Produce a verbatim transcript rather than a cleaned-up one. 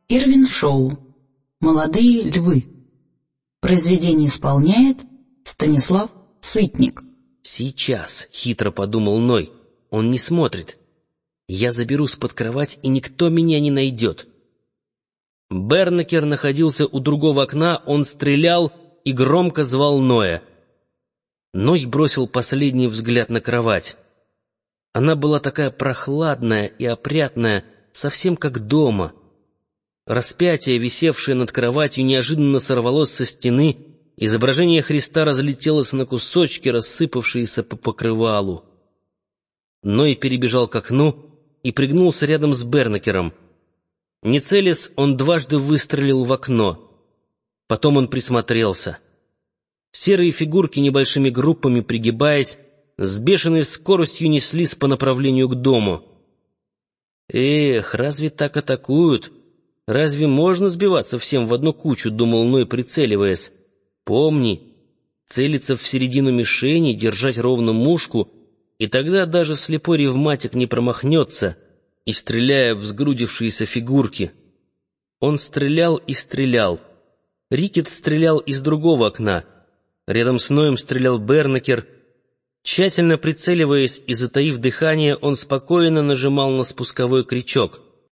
Ирвин Шоу. «Молодые львы». Произведение исполняет Станислав Сытник. «Сейчас», — хитро подумал Ной, — «он не смотрит. Я заберусь под кровать, и никто меня не найдет». Бернакер находился у другого окна, он стрелял и громко звал Ноя. Ной бросил последний взгляд на кровать. Она была такая прохладная и опрятная, совсем как дома. Распятие, висевшее над кроватью, неожиданно сорвалось со стены, изображение Христа разлетелось на кусочки, рассыпавшиеся по покрывалу. Ной перебежал к окну и пригнулся рядом с Бернакером. Не целясь, он дважды выстрелил в окно. Потом он присмотрелся. Серые фигурки, небольшими группами пригибаясь, с бешеной скоростью неслись по направлению к дому. «Эх, разве так атакуют? Разве можно сбиваться всем в одну кучу?» — думал Ной, прицеливаясь. «Помни, целиться в середину мишени, держать ровно мушку, и тогда даже слепой ревматик не промахнется, и стреляя в сгрудившиеся фигурки». Он стрелял и стрелял. Рикет стрелял из другого окна. Рядом с Ноем стрелял Бернакер. Тщательно прицеливаясь и затаив дыхание, он спокойно нажимал на спусковой крючок.